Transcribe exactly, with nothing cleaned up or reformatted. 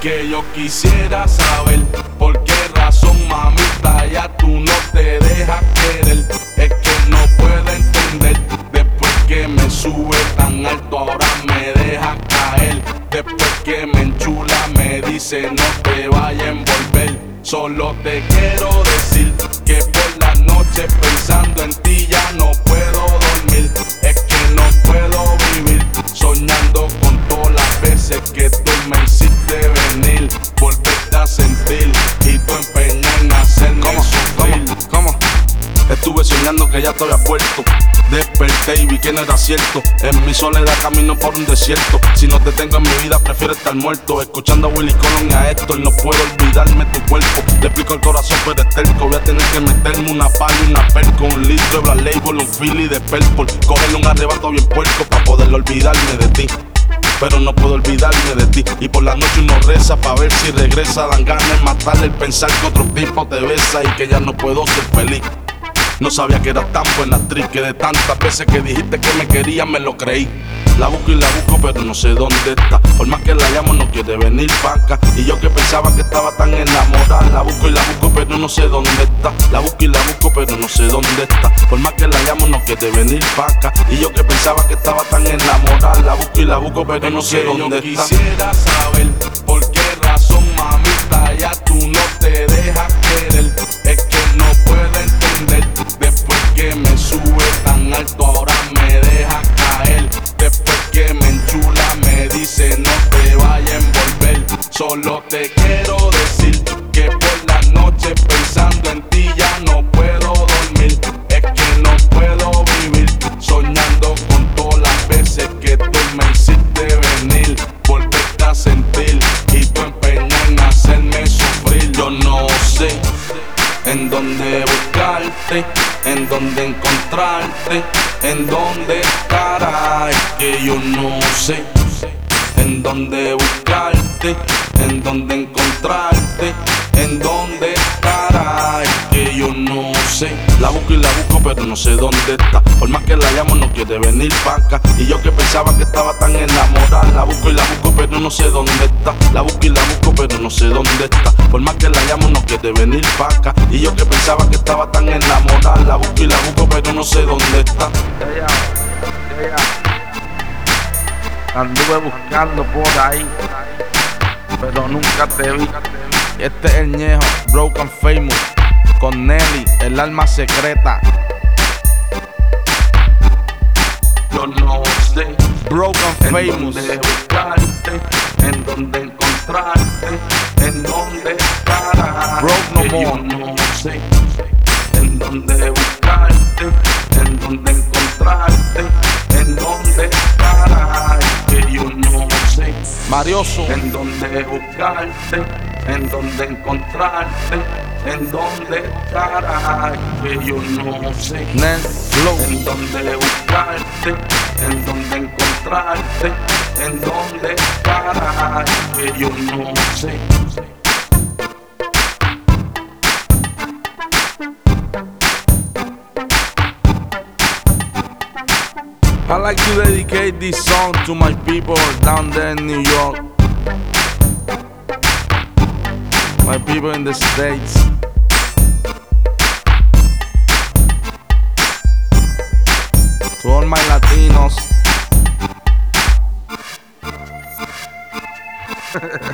que yo quisiera saber por qué razón, mamita, ya tú no te dejas querer. Es que no puedo entender, después que me sube tan alto ahora me deja caer. Después que me enchula me dice no te vayas a envolver. Solo te quiero decir que por la noche pensando en ti ya no puedo dormir. Es que no puedo vivir soñando con todas las veces que tú me hiciste venir. Volverte a sentir y tú empeñas en hacerme sufrir. ¿Cómo? Estuve soñando que ya te había vuelto. Desperté y vi que no era cierto. En mi soledad camino por un desierto. Si no te tengo en mi vida prefiero estar muerto. Escuchando a Willy Colón y a Héctor. No puedo olvidarme tu cuerpo. Le explico el corazón pero es terco. Voy a tener que meterme una pala y una perco. Un litro de Black Label, un Philly de Purple. Cogerle un arrebato bien puerco pa' poder olvidarme de ti. Pero no puedo olvidarme de ti. Y por la noche uno reza pa' ver si regresa. Dan ganas de matarle el pensar que otro tipo te besa y que ya no puedo ser feliz. No sabía que eras tan buena actriz, que de tantas veces que dijiste que me querías me lo creí. La busco y la busco pero no sé dónde está. Por más que la llamo no quiere venir pa' acá. Y yo que pensaba que estaba tan enamorada. La busco y la busco pero no sé dónde está. La busco y la busco pero no sé dónde está. Por más que la llamo no quiere venir pa' acá. Y yo que pensaba que estaba tan enamorada. La busco y la busco pero no sé dónde está. Quisiera saber por qué razón, mamita, ya tú no te dejas querer. Es que no puedo entender, después que me sube tan alto ahora me deja caer. Después que me enchula me dice no te vayas a envolver. Solo te quiero decir que por la noche pensando en ti ya no puedo dormir. Es que no puedo vivir soñando con todas las veces que tú me hiciste venir. Volverte a sentir y tú empeñas en hacerme sufrir. Yo no sé en dónde buscarte, en dónde encontrarte, en dónde estarás. Es que yo no sé en dónde buscarte, en dónde encontrarte, en dónde estarás. Es que yo no sé. La busco y la busco pero no sé dónde está. Por más que la llamo no quiere venir pa' acá. Y yo que pensaba que estaba tan enamorada. La busco y la busco pero no sé dónde está. La busco y la busco pero no sé dónde está. Por más que la llamo no quiere venir pa' acá. Y yo que pensaba que estaba tan enamorada. La busco y la busco pero no sé dónde está. Yeah, yeah. Anduve buscando por ahí, pero nunca te vi. Este es el Ñejo, Broken Famous, con Nelly, el alma secreta. Yo no sé Broken Famous, en dónde buscarte, en dónde encontrarte, en dónde estarás. Broke no Que yo more. no sé en dónde buscarte, en dónde encontrarte, en dónde estarás. Que yo no sé Marioso, en dónde buscarte, en dónde encontrarte, en dónde estarás. Que yo no sé Nen Flow. en dónde buscarte, en dónde encontrarte, en dónde estarás. Que yo no sé. I like to dedicate this song to my people down there in New York, my people in the States. To all my Latinos.